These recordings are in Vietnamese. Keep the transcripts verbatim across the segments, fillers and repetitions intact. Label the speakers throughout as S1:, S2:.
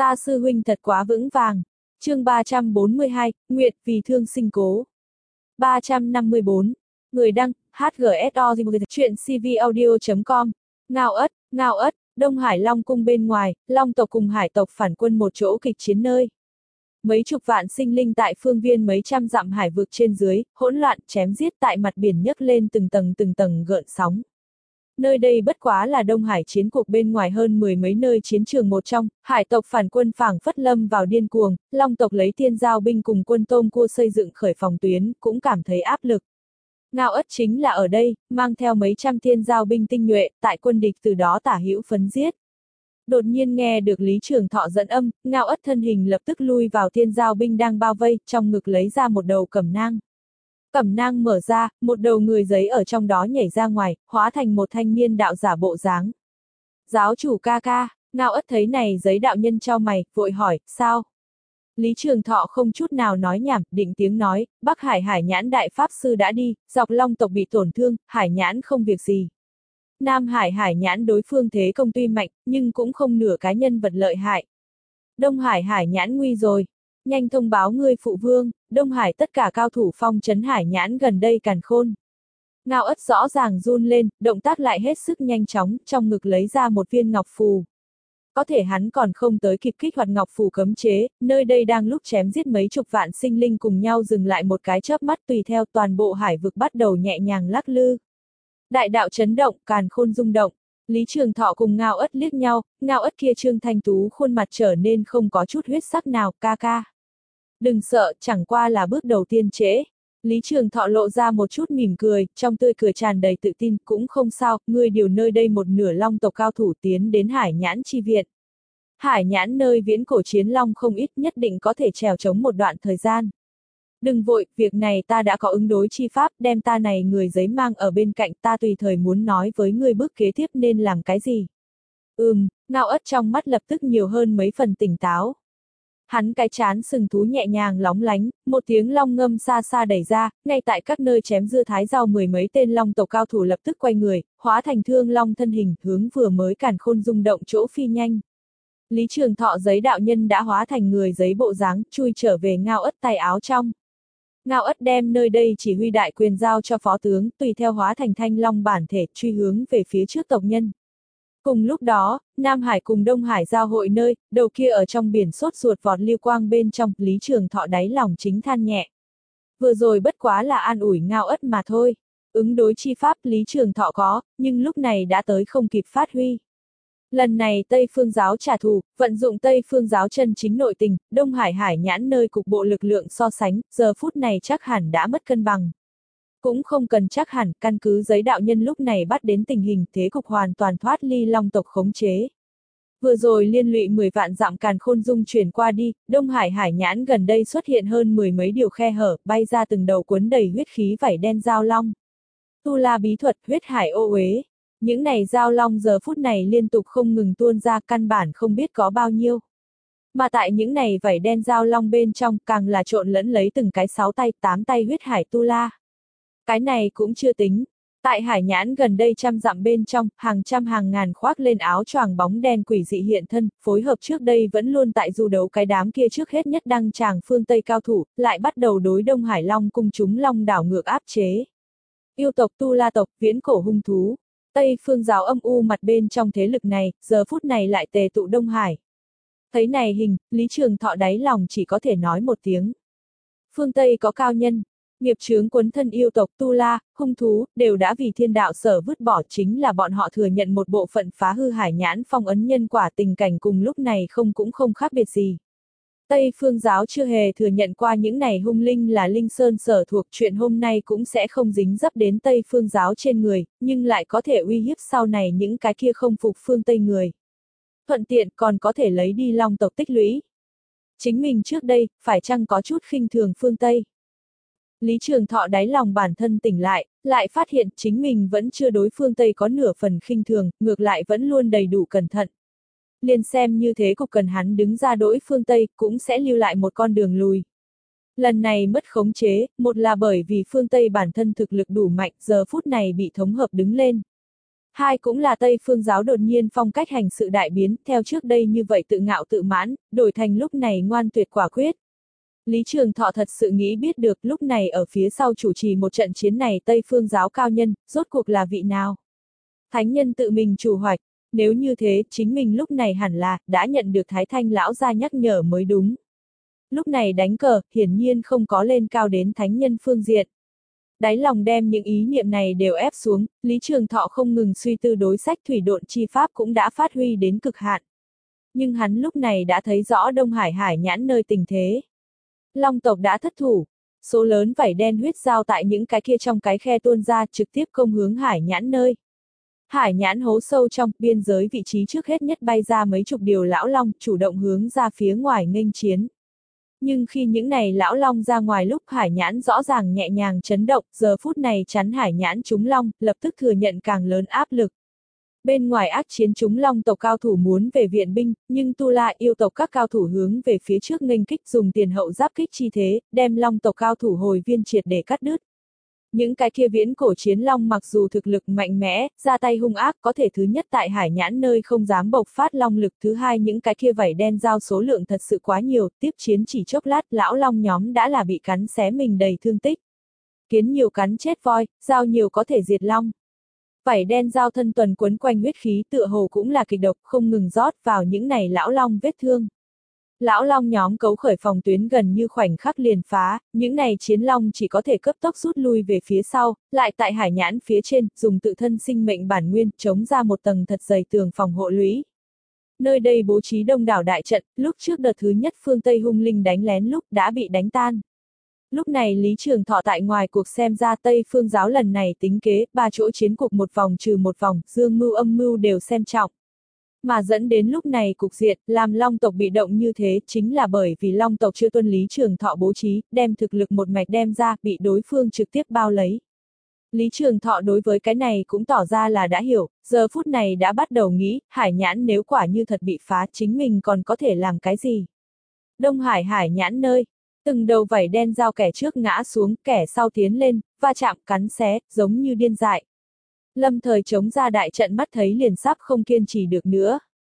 S1: Ta sư huynh thật quá vững vàng. Chương ba trăm bốn mươi hai, Nguyệt vì thương sinh cố. ba trăm năm mươi bốn. Người đăng, hát giê ét o chuyện c v audio chấm com. Ngao ất, ngao ất, Đông Hải Long cung bên ngoài, Long tộc cùng hải tộc phản quân một chỗ kịch chiến nơi. Mấy chục vạn sinh linh tại phương viên mấy trăm dặm hải vực trên dưới, hỗn loạn chém giết tại mặt biển nhấc lên từng tầng từng tầng gợn sóng. Nơi đây bất quá là Đông Hải chiến cuộc bên ngoài hơn mười mấy nơi chiến trường một trong, hải tộc phản quân phảng phất lâm vào điên cuồng, Long tộc lấy tiên giao binh cùng quân tôm cua xây dựng khởi phòng tuyến, cũng cảm thấy áp lực. Ngao ất chính là ở đây, mang theo mấy trăm tiên giao binh tinh nhuệ, tại quân địch từ đó tả hữu phấn giết. Đột nhiên nghe được Lý Trường Thọ dẫn âm, Ngao ất thân hình lập tức lui vào tiên giao binh đang bao vây, trong ngực lấy ra một đầu cẩm nang. Cẩm nang mở ra, một đầu người giấy ở trong đó nhảy ra ngoài, hóa thành một thanh niên đạo giả bộ dáng. Giáo chủ ca ca, Ngao ất thấy này giấy đạo nhân chau mày, vội hỏi, sao? Lý Trường Thọ không chút nào nói nhảm, định tiếng nói, Bắc Hải Hải Nhãn đại pháp sư đã đi, dọc Long tộc bị tổn thương, Hải Nhãn không việc gì. Nam Hải Hải Nhãn đối phương thế công tuy mạnh, nhưng cũng không nửa cái nhân vật lợi hại. Đông Hải Hải Nhãn nguy rồi. Nhanh thông báo ngươi phụ vương, Đông Hải tất cả cao thủ phong trấn Hải Nhãn gần đây càn khôn. Ngao ất rõ ràng run lên, động tác lại hết sức nhanh chóng, trong ngực lấy ra một viên ngọc phù. Có thể hắn còn không tới kịp kích hoạt ngọc phù cấm chế, nơi đây đang lúc chém giết mấy chục vạn sinh linh cùng nhau dừng lại một cái chớp mắt, tùy theo toàn bộ hải vực bắt đầu nhẹ nhàng lắc lư. Đại đạo chấn động, càn khôn rung động. Lý Trường Thọ cùng Ngao ất liếc nhau, Ngao ất kia trương thanh tú khuôn mặt trở nên không có chút huyết sắc nào, ca ca. Đừng sợ, chẳng qua là bước đầu tiên trễ. Lý Trường Thọ lộ ra một chút mỉm cười, trong tươi cười tràn đầy tự tin, cũng không sao, ngươi điều nơi đây một nửa Long tộc cao thủ tiến đến Hải Nhãn chi viện. Hải Nhãn nơi viễn cổ chiến long không ít, nhất định có thể trèo chống một đoạn thời gian. Đừng vội, việc này ta đã có ứng đối chi pháp, đem ta này người giấy mang ở bên cạnh, ta tùy thời muốn nói với ngươi bước kế tiếp nên làm cái gì. Ừm, Ngao ất trong mắt lập tức nhiều hơn mấy phần tỉnh táo. Hắn cái chán sừng thú nhẹ nhàng lóng lánh, một tiếng long ngâm xa xa đẩy ra, ngay tại các nơi chém dưa thái rau mười mấy tên long tộc cao thủ lập tức quay người, hóa thành thương long thân hình, hướng vừa mới càn khôn rung động chỗ phi nhanh. Lý Trường Thọ giấy đạo nhân đã hóa thành người giấy bộ dáng, chui trở về Ngao ất tay áo trong. Ngao ất đem nơi đây chỉ huy đại quyền giao cho phó tướng, tùy theo hóa thành thanh long bản thể, truy hướng về phía trước tộc nhân. Cùng lúc đó, Nam Hải cùng Đông Hải giao hội nơi, đầu kia ở trong biển sốt ruột vọt lưu quang bên trong, Lý Trường Thọ đáy lòng chính than nhẹ. Vừa rồi bất quá là an ủi Ngao ất mà thôi. Ứng đối chi pháp Lý Trường Thọ có, nhưng lúc này đã tới không kịp phát huy. Lần này Tây Phương giáo trả thù, vận dụng Tây Phương giáo chân chính nội tình, Đông Hải Hải Nhãn nơi cục bộ lực lượng so sánh, giờ phút này chắc hẳn đã mất cân bằng. Cũng không cần chắc hẳn, căn cứ giấy đạo nhân lúc này bắt đến tình hình thế cục hoàn toàn thoát ly Long tộc khống chế. Vừa rồi liên lụy mười vạn dặm càn khôn dung chuyển qua đi, Đông Hải Hải Nhãn gần đây xuất hiện hơn mười mấy điều khe hở, bay ra từng đầu cuốn đầy huyết khí vảy đen giao long. Tu La bí thuật, huyết hải ô uế. Những này giao long giờ phút này liên tục không ngừng tuôn ra, căn bản không biết có bao nhiêu. Mà tại những này vảy đen giao long bên trong, càng là trộn lẫn lấy từng cái sáu tay, tám tay huyết hải tu la. Cái này cũng chưa tính. Tại Hải Nhãn gần đây trăm dặm bên trong, hàng trăm hàng ngàn khoác lên áo choàng bóng đen quỷ dị hiện thân, phối hợp trước đây vẫn luôn tại du đấu cái đám kia trước hết nhất đăng tràng phương Tây cao thủ, lại bắt đầu đối Đông Hải Long cung chúng long đảo ngược áp chế. Yêu tộc tu la tộc, viễn cổ hung thú. Tây Phương giáo âm u mặt bên trong thế lực này, giờ phút này lại tề tụ Đông Hải. Thấy này hình, Lý Trường Thọ đáy lòng chỉ có thể nói một tiếng. Phương Tây có cao nhân, nghiệp chướng quấn thân yêu tộc tu la, hung thú, đều đã vì thiên đạo sở vứt bỏ, chính là bọn họ thừa nhận một bộ phận phá hư Hải Nhãn phong ấn nhân quả, tình cảnh cùng lúc này không cũng không khác biệt gì. Tây Phương giáo chưa hề thừa nhận qua những này hung linh là linh sơn sở thuộc, chuyện hôm nay cũng sẽ không dính dấp đến Tây Phương giáo trên người, nhưng lại có thể uy hiếp sau này những cái kia không phục phương Tây người. Thuận tiện còn có thể lấy đi long tộc tích lũy. Chính mình trước đây, phải chăng có chút khinh thường phương Tây? Lý Trường Thọ đáy lòng bản thân tỉnh lại, lại phát hiện chính mình vẫn chưa đối phương Tây có nửa phần khinh thường, ngược lại vẫn luôn đầy đủ cẩn thận. Liền xem như thế cục cần hắn đứng ra đối phương Tây, cũng sẽ lưu lại một con đường lùi. Lần này mất khống chế, một là bởi vì phương Tây bản thân thực lực đủ mạnh, giờ phút này bị thống hợp đứng lên. Hai cũng là Tây Phương giáo đột nhiên phong cách hành sự đại biến, theo trước đây như vậy tự ngạo tự mãn, đổi thành lúc này ngoan tuyệt quả quyết. Lý Trường Thọ thật sự nghĩ biết được lúc này ở phía sau chủ trì một trận chiến này Tây Phương giáo cao nhân, rốt cuộc là vị nào? Thánh nhân tự mình chủ hoạch, nếu như thế, chính mình lúc này hẳn là, đã nhận được Thái Thanh lão gia nhắc nhở mới đúng. Lúc này đánh cờ, hiển nhiên không có lên cao đến thánh nhân phương diện. Đáy lòng đem những ý niệm này đều ép xuống, Lý Trường Thọ không ngừng suy tư đối sách thủy độn chi pháp cũng đã phát huy đến cực hạn. Nhưng hắn lúc này đã thấy rõ Đông Hải hải nhãn nơi tình thế. Long tộc đã thất thủ, số lớn vảy đen huyết giao tại những cái kia trong cái khe tuôn ra trực tiếp công hướng hải nhãn nơi. Hải nhãn hố sâu trong biên giới vị trí trước hết nhất bay ra mấy chục điều lão long chủ động hướng ra phía ngoài nghênh chiến. Nhưng khi những này lão long ra ngoài lúc hải nhãn rõ ràng nhẹ nhàng chấn động, giờ phút này chắn hải nhãn chúng long, lập tức thừa nhận càng lớn áp lực. Bên ngoài ác chiến chúng long tộc cao thủ muốn về viện binh, nhưng Tu La yêu tộc các cao thủ hướng về phía trước nghênh kích dùng tiền hậu giáp kích chi thế, đem long tộc cao thủ hồi viên triệt để cắt đứt. Những cái kia viễn cổ chiến long mặc dù thực lực mạnh mẽ, ra tay hung ác có thể thứ nhất tại hải nhãn nơi không dám bộc phát long lực, thứ hai những cái kia vảy đen giao số lượng thật sự quá nhiều, tiếp chiến chỉ chốc lát lão long nhóm đã là bị cắn xé mình đầy thương tích. Kiến nhiều cắn chết voi, dao nhiều có thể diệt long. Vảy đen giao thân tuần quấn quanh huyết khí tựa hồ cũng là kịch độc không ngừng rót vào những này lão long vết thương. Lão long nhóm cấu khởi phòng tuyến gần như khoảnh khắc liền phá, những này chiến long chỉ có thể cấp tốc rút lui về phía sau, lại tại hải nhãn phía trên, dùng tự thân sinh mệnh bản nguyên, chống ra một tầng thật dày tường phòng hộ lũy. Nơi đây bố trí đông đảo đại trận, lúc trước đợt thứ nhất phương Tây hung linh đánh lén lúc đã bị đánh tan. Lúc này Lý Trường Thọ tại ngoài cuộc xem ra Tây Phương giáo lần này tính kế, ba chỗ chiến cục một vòng trừ một vòng, dương mưu âm mưu đều xem trọng. Mà dẫn đến lúc này cục diện, làm long tộc bị động như thế, chính là bởi vì long tộc chưa tuân Lý Trường Thọ bố trí, đem thực lực một mạch đem ra, bị đối phương trực tiếp bao lấy. Lý Trường Thọ đối với cái này cũng tỏ ra là đã hiểu, giờ phút này đã bắt đầu nghĩ, hải nhãn nếu quả như thật bị phá, chính mình còn có thể làm cái gì? Đông Hải hải nhãn nơi, từng đầu vảy đen giao kẻ trước ngã xuống, kẻ sau tiến lên, va chạm, cắn xé, giống như điên dại. Lâm thời chống ra đại trận mắt thấy liền sắp không kiên trì được nữa.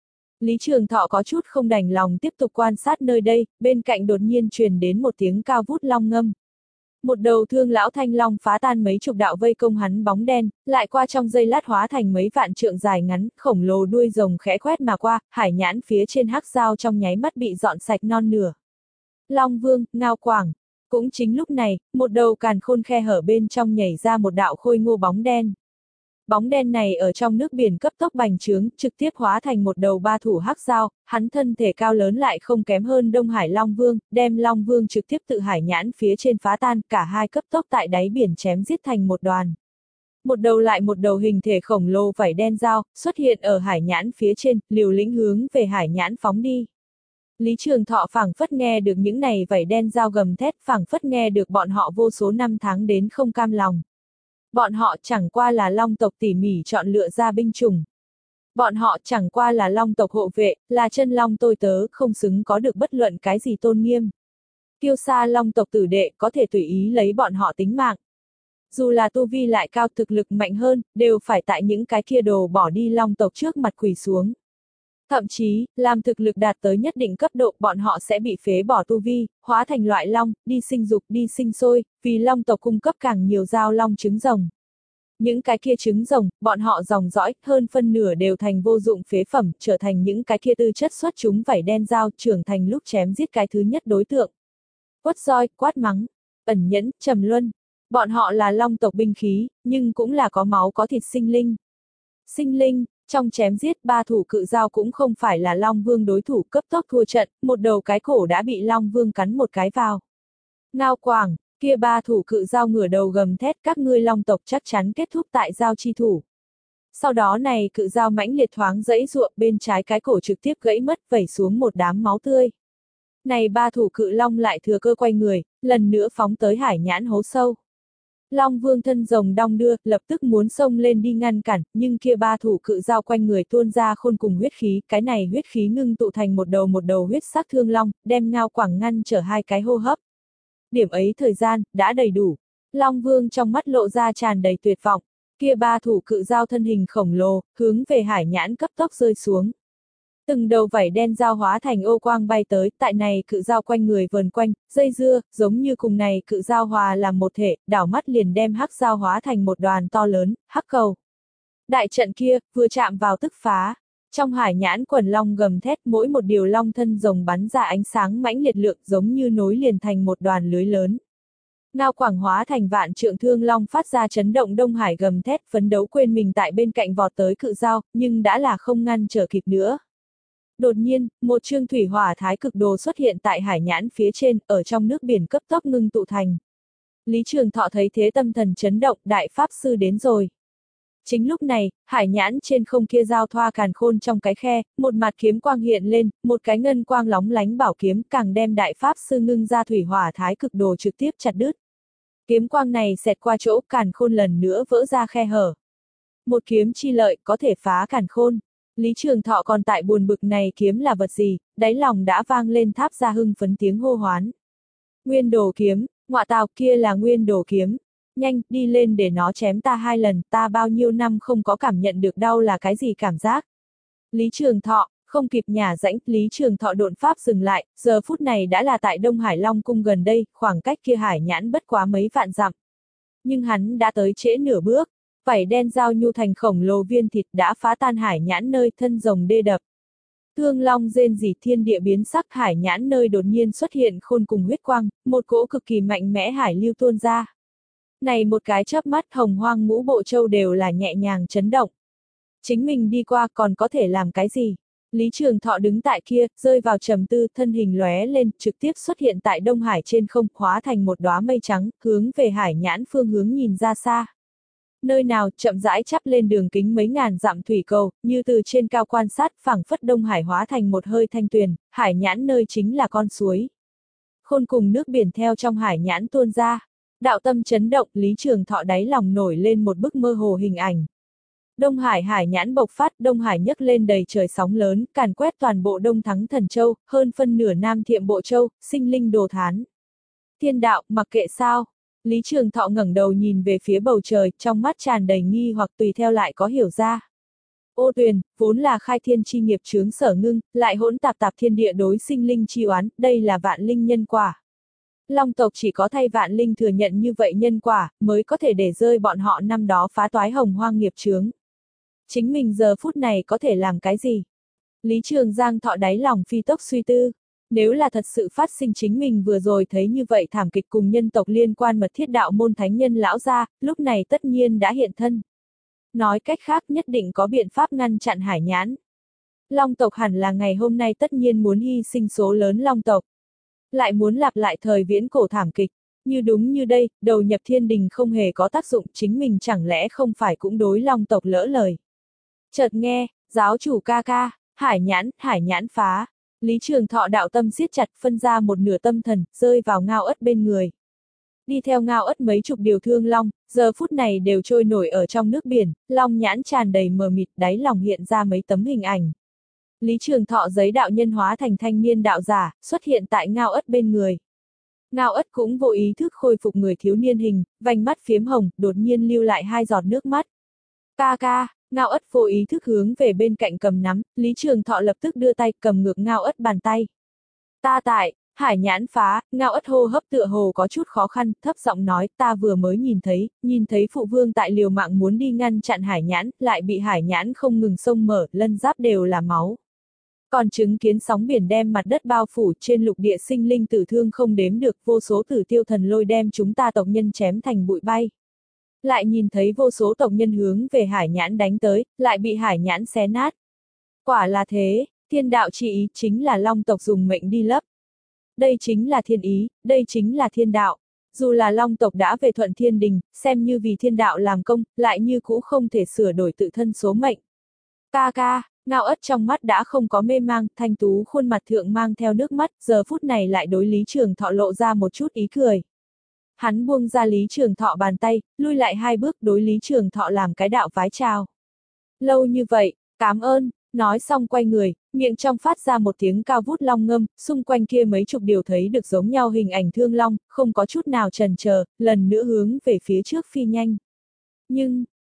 S1: Lý Trường Thọ có chút không đành lòng tiếp tục quan sát nơi đây, bên cạnh đột nhiên truyền đến một tiếng cao vút long ngâm. Một đầu thương lão thanh long phá tan mấy chục đạo vây công hắn bóng đen, lại qua trong giây lát hóa thành mấy vạn trượng dài ngắn, khổng lồ đuôi rồng khẽ quét mà qua, hải nhãn phía trên hắc dao trong nháy mắt bị dọn sạch non nửa. Long Vương, Ngao Quảng. Cũng chính lúc này, một đầu càn khôn khe hở bên trong nhảy ra một đạo khôi ngô bóng đen. Bóng đen này ở trong nước biển cấp tốc bành trướng, trực tiếp hóa thành một đầu ba thủ hắc dao, hắn thân thể cao lớn lại không kém hơn Đông Hải Long Vương, đem Long Vương trực tiếp tự hải nhãn phía trên phá tan, cả hai cấp tốc tại đáy biển chém giết thành một đoàn. Một đầu lại một đầu hình thể khổng lồ vảy đen dao, xuất hiện ở hải nhãn phía trên, liều lĩnh hướng về hải nhãn phóng đi. Lý Trường Thọ phảng phất nghe được những này vảy đen dao gầm thét, phảng phất nghe được bọn họ vô số năm tháng đến không cam lòng. Bọn họ chẳng qua là long tộc tỉ mỉ chọn lựa ra binh chủng. Bọn họ chẳng qua là long tộc hộ vệ, là chân long tôi tớ, không xứng có được bất luận cái gì tôn nghiêm. Kiêu sa long tộc tử đệ có thể tùy ý lấy bọn họ tính mạng. Dù là tu vi lại cao thực lực mạnh hơn, đều phải tại những cái kia đồ bỏ đi long tộc trước mặt quỳ xuống. Thậm chí, làm thực lực đạt tới nhất định cấp độ bọn họ sẽ bị phế bỏ tu vi, hóa thành loại long, đi sinh dục đi sinh sôi, vì long tộc cung cấp càng nhiều giao long trứng rồng. Những cái kia trứng rồng, bọn họ dòng dõi, hơn phân nửa đều thành vô dụng phế phẩm, trở thành những cái kia tư chất xuất chúng vảy đen dao, trưởng thành lúc chém giết cái thứ nhất đối tượng. Quất roi, quát mắng, ẩn nhẫn, trầm luân. Bọn họ là long tộc binh khí, nhưng cũng là có máu có thịt sinh linh. Sinh linh. Trong chém giết ba thủ cự dao cũng không phải là Long Vương đối thủ cấp tốc thua trận, một đầu cái cổ đã bị Long Vương cắn một cái vào. Ngao Quảng, kia ba thủ cự dao ngửa đầu gầm thét các ngươi long tộc chắc chắn kết thúc tại giao chi thủ. Sau đó này cự dao mãnh liệt thoáng dẫy ruộng bên trái cái cổ trực tiếp gãy mất vẩy xuống một đám máu tươi. Này ba thủ cự long lại thừa cơ quay người, lần nữa phóng tới hải nhãn hố sâu. Long Vương thân rồng đong đưa, lập tức muốn xông lên đi ngăn cản, nhưng kia ba thủ cự dao quanh người tuôn ra khôn cùng huyết khí, cái này huyết khí ngưng tụ thành một đầu một đầu huyết sắc thương long, đem Ngao Quảng ngăn trở hai cái hô hấp. Điểm ấy thời gian, đã đầy đủ. Long Vương trong mắt lộ ra tràn đầy tuyệt vọng. Kia ba thủ cự dao thân hình khổng lồ, hướng về hải nhãn cấp tốc rơi xuống. Từng đầu vảy đen dao hóa thành ô quang bay tới, tại này cự dao quanh người vờn quanh, dây dưa, giống như cùng này cự dao hòa làm một thể, đảo mắt liền đem hắc dao hóa thành một đoàn to lớn, hắc cầu. Đại trận kia, vừa chạm vào tức phá. Trong hải nhãn quần long gầm thét, mỗi một điều long thân rồng bắn ra ánh sáng mãnh liệt lượng giống như nối liền thành một đoàn lưới lớn. Ngao quảng hóa thành vạn trượng thương long phát ra chấn động Đông Hải gầm thét, phấn đấu quên mình tại bên cạnh vọt tới cự dao, nhưng đã là không ngăn trở kịp nữa. Đột nhiên, một chương thủy hỏa thái cực đồ xuất hiện tại hải nhãn phía trên, ở trong nước biển cấp tốc ngưng tụ thành. Lý Trường Thọ thấy thế tâm thần chấn động, đại pháp sư đến rồi. Chính lúc này, hải nhãn trên không kia giao thoa càn khôn trong cái khe, một mặt kiếm quang hiện lên, một cái ngân quang lóng lánh bảo kiếm càng đem đại pháp sư ngưng ra thủy hỏa thái cực đồ trực tiếp chặt đứt. Kiếm quang này xẹt qua chỗ càn khôn lần nữa vỡ ra khe hở. Một kiếm chi lợi có thể phá càn khôn. Lý Trường Thọ còn tại buồn bực này kiếm là vật gì, đáy lòng đã vang lên tháp ra hưng phấn tiếng hô hoán. Nguyên đồ kiếm, ngọa tào kia là nguyên đồ kiếm. Nhanh, đi lên để nó chém ta hai lần, ta bao nhiêu năm không có cảm nhận được đau là cái gì cảm giác. Lý Trường Thọ, không kịp nhả rãnh, Lý Trường Thọ độn pháp dừng lại, giờ phút này đã là tại Đông Hải Long Cung gần đây, khoảng cách kia hải nhãn bất quá mấy vạn dặm. Nhưng hắn đã tới trễ nửa bước, vảy đen giao nhu thành khổng lồ viên thịt đã phá tan hải nhãn nơi thân rồng đê đập. Thương long rên rỉ thiên địa biến sắc hải nhãn nơi đột nhiên xuất hiện khôn cùng huyết quang, một cỗ cực kỳ mạnh mẽ hải lưu tuôn ra. Này một cái chớp mắt hồng hoang ngũ bộ châu đều là nhẹ nhàng chấn động. Chính mình đi qua còn có thể làm cái gì? Lý Trường Thọ đứng tại kia, rơi vào trầm tư, thân hình lóe lên, trực tiếp xuất hiện tại Đông Hải trên không, hóa thành một đóa mây trắng, hướng về hải nhãn phương hướng nhìn ra xa. Nơi nào chậm rãi chắp lên đường kính mấy ngàn dặm thủy cầu, như từ trên cao quan sát, phảng phất Đông Hải hóa thành một hơi thanh tuyền, hải nhãn nơi chính là con suối. Khôn cùng nước biển theo trong hải nhãn tuôn ra. Đạo tâm chấn động, Lý Trường Thọ đáy lòng nổi lên một bức mơ hồ hình ảnh. Đông Hải hải nhãn bộc phát, Đông Hải nhấc lên đầy trời sóng lớn, càn quét toàn bộ Đông Thắng Thần Châu, hơn phân nửa Nam Thiệm Bộ Châu, sinh linh đồ thán. Thiên đạo, mặc kệ sao? Lý Trường Thọ ngẩng đầu nhìn về phía bầu trời, trong mắt tràn đầy nghi hoặc tùy theo lại có hiểu ra. Ô tuyền, vốn là khai thiên chi nghiệp chướng sở ngưng, lại hỗn tạp tạp thiên địa đối sinh linh chi oán, đây là vạn linh nhân quả. Long tộc chỉ có thay vạn linh thừa nhận như vậy nhân quả, mới có thể để rơi bọn họ năm đó phá toái hồng hoang nghiệp chướng. Chính mình giờ phút này có thể làm cái gì? Lý Trường Giang Thọ đáy lòng phi tốc suy tư. Nếu là thật sự phát sinh chính mình vừa rồi thấy như vậy thảm kịch cùng nhân tộc liên quan mật thiết đạo môn thánh nhân lão gia, lúc này tất nhiên đã hiện thân. Nói cách khác nhất định có biện pháp ngăn chặn hải nhãn. Long tộc hẳn là ngày hôm nay tất nhiên muốn hy sinh số lớn long tộc. Lại muốn lặp lại thời viễn cổ thảm kịch. Như đúng như đây, đầu nhập thiên đình không hề có tác dụng, chính mình chẳng lẽ không phải cũng đối long tộc lỡ lời. Chợt nghe, giáo chủ ca ca, hải nhãn, hải nhãn phá. Lý Trường Thọ đạo tâm siết chặt phân ra một nửa tâm thần, rơi vào Ngao Ất bên người. Đi theo Ngao Ất mấy chục điều thương long, giờ phút này đều trôi nổi ở trong nước biển, long nhãn tràn đầy mờ mịt, đáy lòng hiện ra mấy tấm hình ảnh. Lý Trường Thọ giấy đạo nhân hóa thành thanh niên đạo giả, xuất hiện tại Ngao Ất bên người. Ngao Ất cũng vô ý thức khôi phục người thiếu niên hình, vành mắt phiếm hồng, đột nhiên lưu lại hai giọt nước mắt. Ca ca, Ngao Ất vô ý thức hướng về bên cạnh cầm nắm, Lý Trường Thọ lập tức đưa tay cầm ngược Ngao Ất bàn tay. Ta tại, hải nhãn phá, Ngao Ất hô hấp tựa hồ có chút khó khăn, thấp giọng nói, ta vừa mới nhìn thấy, nhìn thấy phụ vương tại liều mạng muốn đi ngăn chặn hải nhãn, lại bị hải nhãn không ngừng xông mở, lân giáp đều là máu. Còn chứng kiến sóng biển đem mặt đất bao phủ trên lục địa sinh linh tử thương không đếm được, vô số tử tiêu thần lôi đem chúng ta tộc nhân chém thành bụi bay. Lại nhìn thấy vô số tộc nhân hướng về hải nhãn đánh tới, lại bị hải nhãn xé nát. Quả là thế, thiên đạo chỉ ý chính là long tộc dùng mệnh đi lấp. Đây chính là thiên ý, đây chính là thiên đạo. Dù là long tộc đã về thuận thiên đình, xem như vì thiên đạo làm công, lại như cũ không thể sửa đổi tự thân số mệnh. Ca ca, Ngao Ất trong mắt đã không có mê mang, thanh tú khuôn mặt thượng mang theo nước mắt, giờ phút này lại đối Lý Trường Thọ lộ ra một chút ý cười. Hắn buông ra Lý Trường Thọ bàn tay, lui lại hai bước đối Lý Trường Thọ làm cái đạo vái chào. Lâu như vậy, cảm ơn, nói xong quay người, miệng trong phát ra một tiếng cao vút long ngâm, xung quanh kia mấy chục điều thấy được giống nhau hình ảnh thương long, không có chút nào chần chờ, lần nữa hướng về phía trước phi nhanh. Nhưng,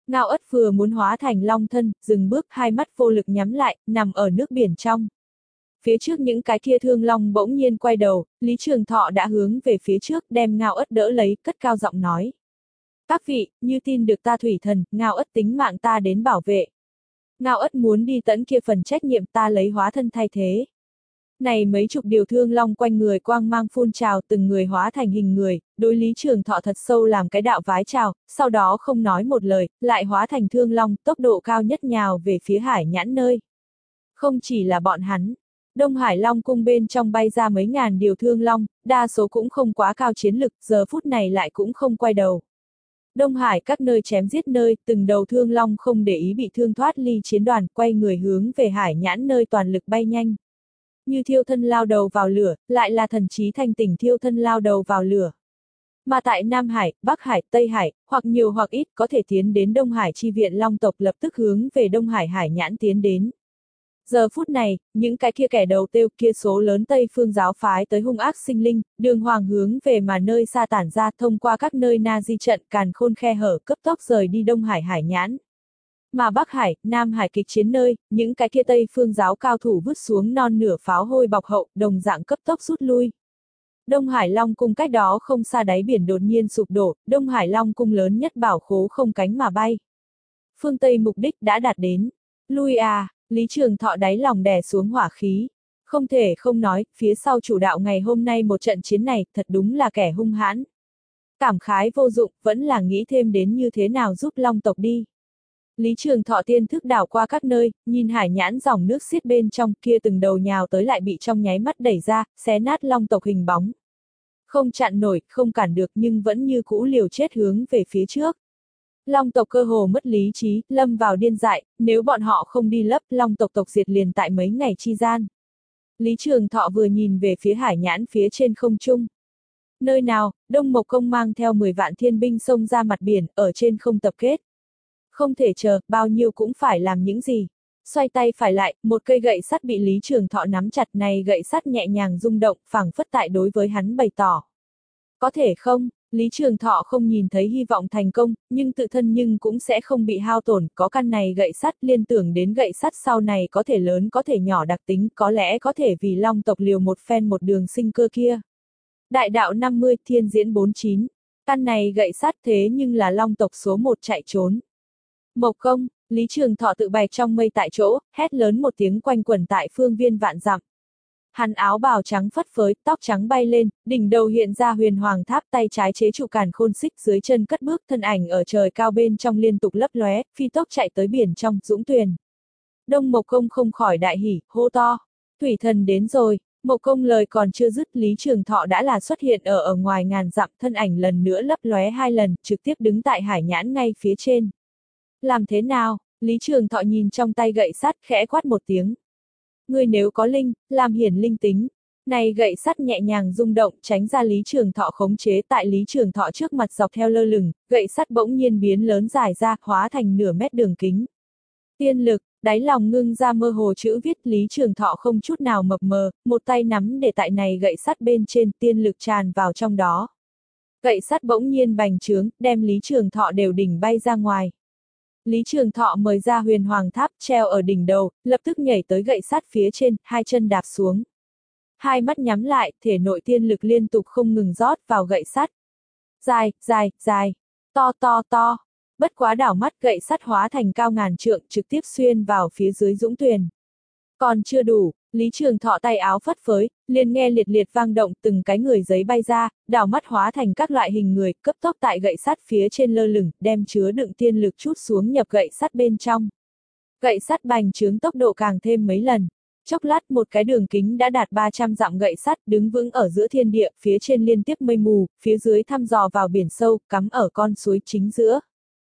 S1: Ngao ất vừa muốn hóa thành long thân, dừng bước, hai mắt vô lực nhắm lại, nằm ở nước biển trong. Phía trước những cái kia thương long bỗng nhiên quay đầu, Lý Trường Thọ đã hướng về phía trước, đem Ngao ất đỡ lấy, cất cao giọng nói. Các vị, như tin được ta thủy thần, Ngao ất tính mạng ta đến bảo vệ. Ngao ất muốn đi tẫn kia phần trách nhiệm, ta lấy hóa thân thay thế. Này mấy chục điều thương long quanh người quang mang phun trào, từng người hóa thành hình người, đối Lý Trường Thọ thật sâu làm cái đạo vái chào, sau đó không nói một lời, lại hóa thành thương long, tốc độ cao nhất nhào về phía Hải Nhãn nơi. Không chỉ là bọn hắn, Đông Hải Long cung bên trong bay ra mấy ngàn điều thương long, đa số cũng không quá cao chiến lực, giờ phút này lại cũng không quay đầu. Đông Hải các nơi chém giết nơi, từng đầu thương long không để ý bị thương thoát ly chiến đoàn, quay người hướng về Hải Nhãn nơi toàn lực bay nhanh. Như thiêu thân lao đầu vào lửa, lại là thần trí thanh tỉnh thiêu thân lao đầu vào lửa. Mà tại Nam Hải, Bắc Hải, Tây Hải, hoặc nhiều hoặc ít có thể tiến đến Đông Hải chi viện Long tộc lập tức hướng về Đông Hải Hải Nhãn tiến đến. Giờ phút này, những cái kia kẻ đầu tiêu kia số lớn Tây phương giáo phái tới hung ác sinh linh, đường hoàng hướng về mà nơi xa tản ra thông qua các nơi na di trận càn khôn khe hở cấp tốc rời đi Đông Hải Hải Nhãn. Mà Bắc Hải, Nam Hải kịch chiến nơi, những cái kia Tây phương giáo cao thủ vứt xuống non nửa pháo hôi bọc hậu, đồng dạng cấp tốc rút lui. Đông Hải Long cung cách đó không xa đáy biển đột nhiên sụp đổ, Đông Hải Long cung lớn nhất bảo khố không cánh mà bay. Phương Tây mục đích đã đạt đến. Lui à, Lý Trường Thọ đáy lòng đè xuống hỏa khí. Không thể không nói, phía sau chủ đạo ngày hôm nay một trận chiến này, thật đúng là kẻ hung hãn. Cảm khái vô dụng, vẫn là nghĩ thêm đến như thế nào giúp Long tộc đi. Lý Trường Thọ tiên thức đảo qua các nơi, nhìn Hải Nhãn dòng nước xiết bên trong kia từng đầu nhào tới lại bị trong nháy mắt đẩy ra, xé nát Long tộc hình bóng. Không chặn nổi, không cản được nhưng vẫn như cũ liều chết hướng về phía trước. Long tộc cơ hồ mất lý trí, lâm vào điên dại, nếu bọn họ không đi lấp, Long tộc tộc diệt liền tại mấy ngày chi gian. Lý Trường Thọ vừa nhìn về phía Hải Nhãn phía trên không trung. Nơi nào, Đông Mộc Công mang theo mười vạn thiên binh xông ra mặt biển, ở trên không tập kết. Không thể chờ, bao nhiêu cũng phải làm những gì. Xoay tay phải lại, một cây gậy sắt bị Lý Trường Thọ nắm chặt, này gậy sắt nhẹ nhàng rung động, phảng phất tại đối với hắn bày tỏ. Có thể không, Lý Trường Thọ không nhìn thấy hy vọng thành công, nhưng tự thân nhưng cũng sẽ không bị hao tổn, có căn này gậy sắt liên tưởng đến gậy sắt sau này có thể lớn có thể nhỏ đặc tính, có lẽ có thể vì Long tộc liều một phen một đường sinh cơ kia. Đại đạo năm mươi, thiên diễn bốn mươi chín, căn này gậy sắt thế nhưng là Long tộc số một chạy trốn. Mộc Công, Lý Trường Thọ tự bày trong mây tại chỗ, hét lớn một tiếng quanh quẩn tại phương viên vạn dặm. Hắn áo bào trắng phất phới, tóc trắng bay lên, đỉnh đầu hiện ra huyền hoàng tháp, tay trái chế trụ càn khôn xích, dưới chân cất bước, thân ảnh ở trời cao bên trong liên tục lấp lóe, phi tốc chạy tới biển trong, dũng tuyền. Đông Mộc Công không khỏi đại hỉ, hô to, thủy thần đến rồi. Mộc Công lời còn chưa dứt, Lý Trường Thọ đã là xuất hiện ở ở ngoài ngàn dặm, thân ảnh lần nữa lấp lóe hai lần, trực tiếp đứng tại Hải Nhãn ngay phía trên. Làm thế nào? Lý Trường Thọ nhìn trong tay gậy sắt, khẽ quát một tiếng. Ngươi nếu có linh, làm hiển linh tính. Này gậy sắt nhẹ nhàng rung động, tránh ra Lý Trường Thọ khống chế, tại Lý Trường Thọ trước mặt dọc theo lơ lửng, gậy sắt bỗng nhiên biến lớn dài ra, hóa thành nửa mét đường kính. Tiên lực, đáy lòng ngưng ra mơ hồ chữ viết, Lý Trường Thọ không chút nào mập mờ, một tay nắm để tại này gậy sắt bên trên, tiên lực tràn vào trong đó. Gậy sắt bỗng nhiên bành trướng, đem Lý Trường Thọ đều đỉnh bay ra ngoài. Lý Trường Thọ mời ra huyền hoàng tháp treo ở đỉnh đầu, lập tức nhảy tới gậy sắt phía trên, hai chân đạp xuống. Hai mắt nhắm lại, thể nội tiên lực liên tục không ngừng rót vào gậy sắt. Dài, dài, dài, to to to. Bất quá đảo mắt, gậy sắt hóa thành cao ngàn trượng, trực tiếp xuyên vào phía dưới dũng tuyền. Còn chưa đủ, Lý Trường Thọ tay áo phất phới, liền nghe liệt liệt vang động, từng cái người giấy bay ra, đảo mắt hóa thành các loại hình người, cấp tốc tại gậy sắt phía trên lơ lửng, đem chứa đựng tiên lực chút xuống nhập gậy sắt bên trong. Gậy sắt bành trướng tốc độ càng thêm mấy lần. Chốc lát một cái đường kính đã đạt ba trăm dặm gậy sắt đứng vững ở giữa thiên địa, phía trên liên tiếp mây mù, phía dưới thăm dò vào biển sâu, cắm ở con suối chính giữa.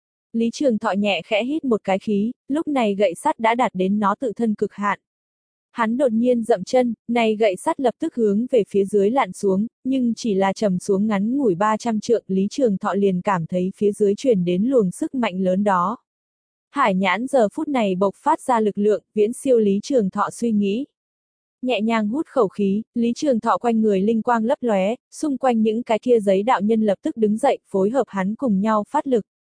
S1: Lý Trường Thọ nhẹ khẽ hít một cái khí, lúc này gậy sắt đã đạt đến nó tự thân cực hạn. Hắn đột nhiên dậm chân, này gậy sắt lập tức hướng về phía dưới lặn xuống, nhưng chỉ là trầm xuống ngắn ngủi ba trăm trượng, Lý Trường Thọ liền cảm thấy phía dưới truyền đến luồng sức mạnh lớn đó. Hải Nhãn giờ phút này bộc phát ra lực lượng, viễn siêu Lý Trường Thọ suy nghĩ. Nhẹ nhàng hút khẩu khí, Lý Trường Thọ quanh người linh quang lấp lóe, xung quanh những cái kia giấy đạo nhân lập tức đứng dậy, phối hợp hắn cùng nhau phát lực.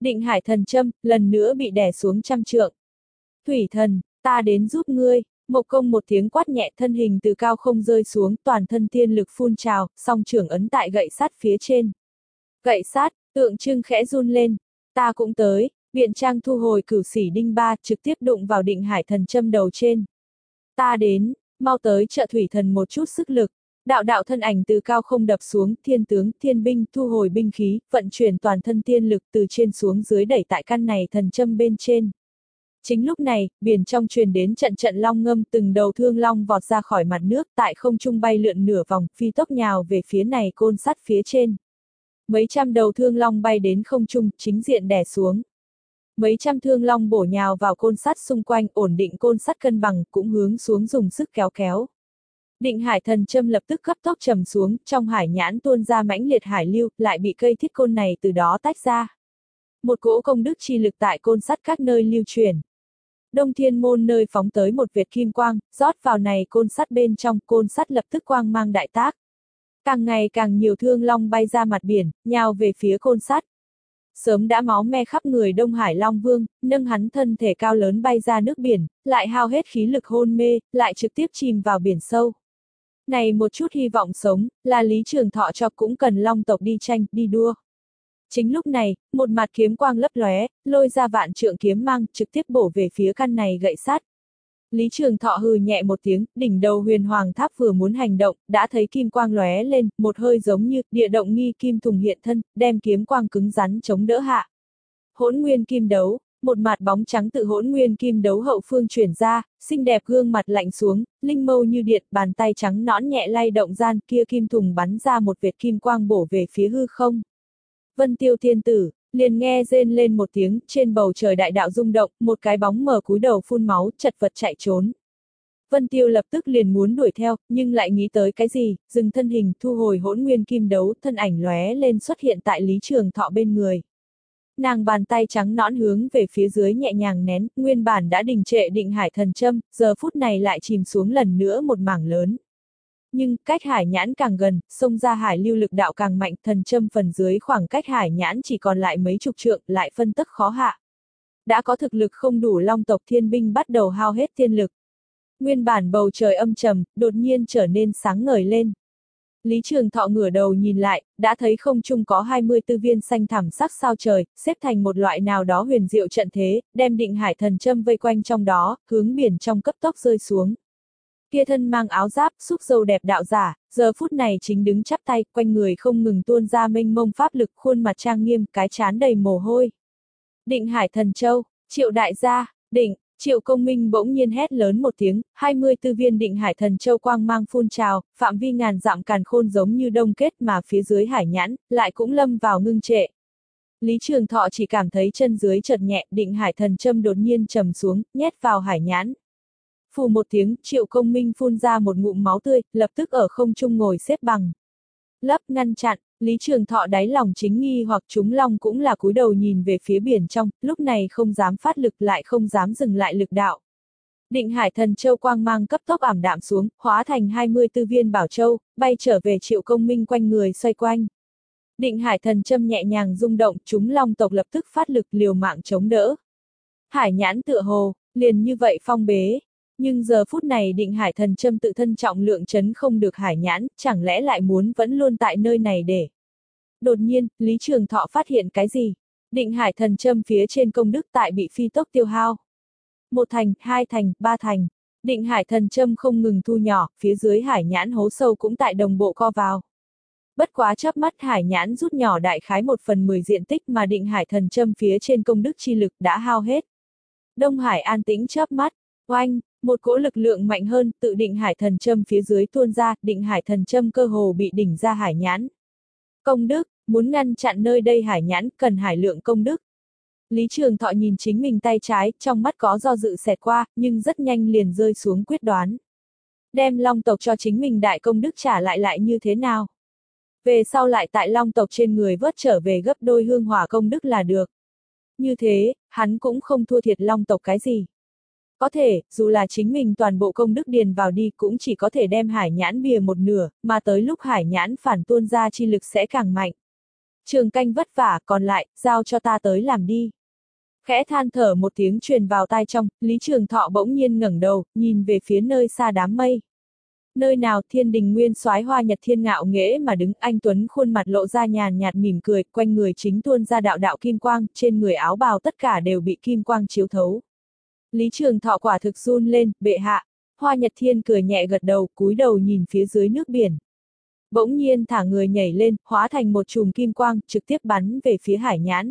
S1: Định Hải thần châm, lần nữa bị đè xuống trăm trượng. Thủy thần, ta đến giúp ngươi. Mộc Công một tiếng quát nhẹ, thân hình từ cao không rơi xuống, toàn thân tiên lực phun trào, song trưởng ấn tại gậy sắt phía trên. Gậy sắt, tượng trưng khẽ run lên. Ta cũng tới, Biện Trang thu hồi cửu xỉ đinh ba, trực tiếp đụng vào Định Hải thần châm đầu trên. Ta đến, mau tới trợ thủy thần một chút sức lực. Đạo đạo thân ảnh từ cao không đập xuống, thiên tướng, thiên binh, thu hồi binh khí, vận chuyển toàn thân tiên lực từ trên xuống dưới đẩy tại căn này thần châm bên trên. Chính lúc này, biển trong truyền đến trận trận long ngâm, từng đầu thương long vọt ra khỏi mặt nước, tại không trung bay lượn nửa vòng, phi tốc nhào về phía này côn sắt phía trên. Mấy trăm đầu thương long bay đến không trung, chính diện đè xuống. Mấy trăm thương long bổ nhào vào côn sắt xung quanh, ổn định côn sắt cân bằng, cũng hướng xuống dùng sức kéo kéo. Định Hải thần châm lập tức cấp tốc trầm xuống, trong hải nhãn tuôn ra mãnh liệt hải lưu, lại bị cây thiết côn này từ đó tách ra. Một cỗ công đức chi lực tại côn sắt các nơi lưu truyền. Đông Thiên Môn nơi phóng tới một vệt kim quang, rót vào này côn sắt bên trong, côn sắt lập tức quang mang đại tác. Càng ngày càng nhiều thương long bay ra mặt biển, nhào về phía côn sắt. Sớm đã máu me khắp người Đông Hải Long Vương, nâng hắn thân thể cao lớn bay ra nước biển, lại hao hết khí lực hôn mê, lại trực tiếp chìm vào biển sâu. Này một chút hy vọng sống, là Lý Trường Thọ cho cũng cần long tộc đi tranh, đi đua. Chính lúc này, một mặt kiếm quang lấp lóe, lôi ra vạn trượng kiếm mang, trực tiếp bổ về phía căn này gậy sắt. Lý Trường Thọ hừ nhẹ một tiếng, đỉnh đầu huyền hoàng tháp vừa muốn hành động, đã thấy kim quang lóe lên, một hơi giống như địa động nghi kim thùng hiện thân, đem kiếm quang cứng rắn chống đỡ hạ. Hỗn nguyên kim đấu, một mặt bóng trắng tự hỗn nguyên kim đấu hậu phương chuyển ra, xinh đẹp gương mặt lạnh xuống, linh mâu như điện, bàn tay trắng nõn nhẹ lay động gian, kia kim thùng bắn ra một vệt kim quang bổ về phía hư không. Vân Tiêu Thiên Tử, liền nghe rên lên một tiếng, trên bầu trời đại đạo rung động, một cái bóng mờ cúi đầu phun máu, chật vật chạy trốn. Vân Tiêu lập tức liền muốn đuổi theo, nhưng lại nghĩ tới cái gì, dừng thân hình, thu hồi hỗn nguyên kim đấu, thân ảnh lóe lên xuất hiện tại Lý Trường Thọ bên người. Nàng bàn tay trắng nõn hướng về phía dưới nhẹ nhàng nén, nguyên bản đã đình trệ Định Hải thần châm, giờ phút này lại chìm xuống lần nữa một mảng lớn. Nhưng, cách hải nhãn càng gần, xông ra hải lưu lực đạo càng mạnh, thần châm phần dưới khoảng cách hải nhãn chỉ còn lại mấy chục trượng, lại phân tức khó hạ. Đã có thực lực không đủ, long tộc thiên binh bắt đầu hao hết thiên lực. Nguyên bản bầu trời âm trầm, đột nhiên trở nên sáng ngời lên. Lý Trường Thọ ngửa đầu nhìn lại, đã thấy không trung có hai mươi tư viên xanh thẳm sắc sao trời, xếp thành một loại nào đó huyền diệu trận thế, đem Định Hải thần châm vây quanh trong đó, hướng biển trong cấp tốc rơi xuống. Kia thân mang áo giáp, xúc dâu đẹp đạo giả, giờ phút này chính đứng chắp tay, quanh người không ngừng tuôn ra mênh mông pháp lực, khuôn mặt trang nghiêm, cái trán đầy mồ hôi. Định Hải thần châu, Triệu đại gia, định, Triệu Công Minh bỗng nhiên hét lớn một tiếng, hai mươi tư viên Định Hải thần châu quang mang phun trào, phạm vi ngàn dặm càn khôn giống như đông kết, mà phía dưới hải nhãn, lại cũng lâm vào ngưng trệ. Lý Trường Thọ chỉ cảm thấy chân dưới chợt nhẹ, Định Hải thần châm đột nhiên trầm xuống, nhét vào hải nhãn. Phù một tiếng, Triệu Công Minh phun ra một ngụm máu tươi, lập tức ở không trung ngồi xếp bằng. Lấp ngăn chặn, Lý Trường Thọ đáy lòng chính nghi hoặc chúng long cũng là cúi đầu nhìn về phía biển trong, lúc này không dám phát lực lại không dám dừng lại lực đạo. Định Hải thần châu quang mang cấp tốc ảm đạm xuống, hóa thành hai mươi tư viên bảo châu, bay trở về Triệu Công Minh quanh người xoay quanh. Định Hải thần châm nhẹ nhàng rung động, chúng long tộc lập tức phát lực liều mạng chống đỡ. Hải nhãn tựa hồ, liền như vậy phong bế. Nhưng giờ phút này Định Hải thần châm tự thân trọng lượng chấn không được hải nhãn, chẳng lẽ lại muốn vẫn luôn tại nơi này để. Đột nhiên, Lý Trường Thọ phát hiện cái gì? Định Hải thần châm phía trên công đức tại bị phi tốc tiêu hao. Một thành, hai thành, ba thành. Định Hải thần châm không ngừng thu nhỏ, phía dưới hải nhãn hố sâu cũng tại đồng bộ co vào. Bất quá chớp mắt hải nhãn rút nhỏ đại khái một phần mười diện tích mà Định Hải thần châm phía trên công đức chi lực đã hao hết. Đông Hải an tĩnh chớp mắt, oanh. Một cỗ lực lượng mạnh hơn, tự Định Hải thần châm phía dưới tuôn ra, Định Hải thần châm cơ hồ bị đỉnh ra hải nhãn. Công đức, muốn ngăn chặn nơi đây hải nhãn, cần hải lượng công đức. Lý Trường Thọ nhìn chính mình tay trái, trong mắt có do dự xẹt qua, nhưng rất nhanh liền rơi xuống quyết đoán. Đem long tộc cho chính mình đại công đức trả lại lại như thế nào? Về sau lại tại long tộc trên người vớt trở về gấp đôi hương hỏa công đức là được. Như thế, hắn cũng không thua thiệt long tộc cái gì. Có thể, dù là chính mình toàn bộ công đức điền vào đi cũng chỉ có thể đem hải nhãn bìa một nửa, mà tới lúc hải nhãn phản tuôn ra chi lực sẽ càng mạnh. Trường canh vất vả, còn lại, giao cho ta tới làm đi. Khẽ than thở một tiếng truyền vào tai trong, Lý Trường Thọ bỗng nhiên ngẩng đầu, nhìn về phía nơi xa đám mây. Nơi nào Thiên Đình nguyên soái Hoa Nhật Thiên ngạo nghễ mà đứng, anh tuấn khuôn mặt lộ ra nhàn nhạt mỉm cười, quanh người chính tuôn ra đạo đạo kim quang, trên người áo bào tất cả đều bị kim quang chiếu thấu. Lý Trường Thọ quả thực run lên, bệ hạ. Hoa Nhật Thiên cười nhẹ gật đầu, cúi đầu nhìn phía dưới nước biển. Bỗng nhiên thả người nhảy lên, hóa thành một chùm kim quang, trực tiếp bắn về phía hải nhãn.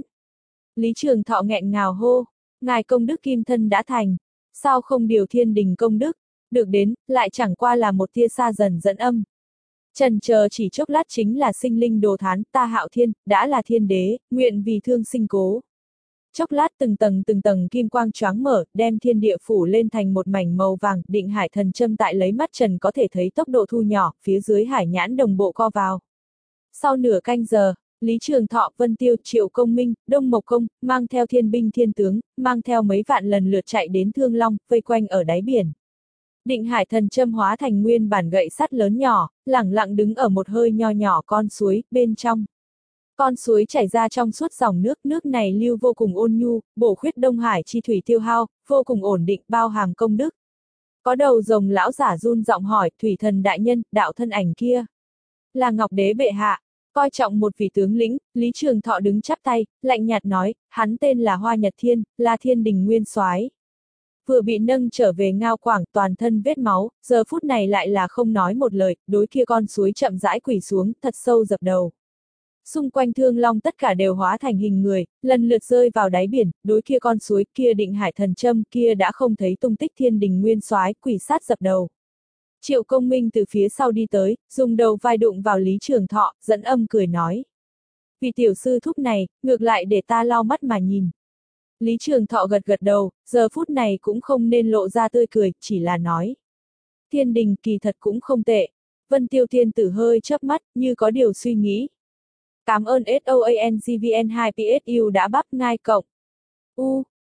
S1: Lý Trường Thọ nghẹn ngào hô, ngài công đức kim thân đã thành, sao không điều Thiên Đình công đức, được đến, lại chẳng qua là một tia xa dần dẫn âm. Trần chờ chỉ chốc lát chính là sinh linh đồ thán, ta Hạo Thiên, đã là thiên đế, nguyện vì thương sinh cố. Chốc lát từng tầng từng tầng kim quang choáng mở, đem thiên địa phủ lên thành một mảnh màu vàng, định hải thần châm tại lấy mắt trần có thể thấy tốc độ thu nhỏ, phía dưới hải nhãn đồng bộ co vào. Sau nửa canh giờ, Lý Trường Thọ, Vân Tiêu, Triệu Công Minh, Đông Mộc Công, mang theo thiên binh thiên tướng, mang theo mấy vạn lần lượt chạy đến Thương Long, vây quanh ở đáy biển. Định hải thần châm hóa thành nguyên bản gậy sắt lớn nhỏ, lẳng lặng đứng ở một hơi nho nhỏ con suối, bên trong. Con suối chảy ra trong suốt dòng nước, nước này lưu vô cùng ôn nhu, bổ khuyết Đông Hải chi thủy tiêu hao, vô cùng ổn định, bao hàm công đức. Có đầu rồng lão giả run giọng hỏi, thủy thần đại nhân, đạo thân ảnh kia. Là Ngọc Đế bệ hạ, coi trọng một vị tướng lĩnh, Lý Trường Thọ đứng chắp tay, lạnh nhạt nói, hắn tên là Hoa Nhật Thiên, là Thiên Đình nguyên soái. Vừa bị nâng trở về Ngao Quảng, toàn thân vết máu, giờ phút này lại là không nói một lời, đối kia con suối chậm rãi quỳ xuống, thật sâu dập đầu. Xung quanh Thương Long tất cả đều hóa thành hình người, lần lượt rơi vào đáy biển, đối kia con suối, kia định hải thần châm, kia đã không thấy tung tích Thiên Đình nguyên soái, quỳ sát dập đầu. Triệu Công Minh từ phía sau đi tới, dùng đầu vai đụng vào Lý Trường Thọ, dẫn âm cười nói. Vì tiểu sư thúc này, ngược lại để ta lau mắt mà nhìn. Lý Trường Thọ gật gật đầu, giờ phút này cũng không nên lộ ra tươi cười, chỉ là nói. Thiên Đình kỳ thật cũng không tệ. Vân Tiêu Thiên Tử hơi chớp mắt, như có điều suy nghĩ. Cảm ơn SOANGVN hai P S U đã bắp ngai cộng. U.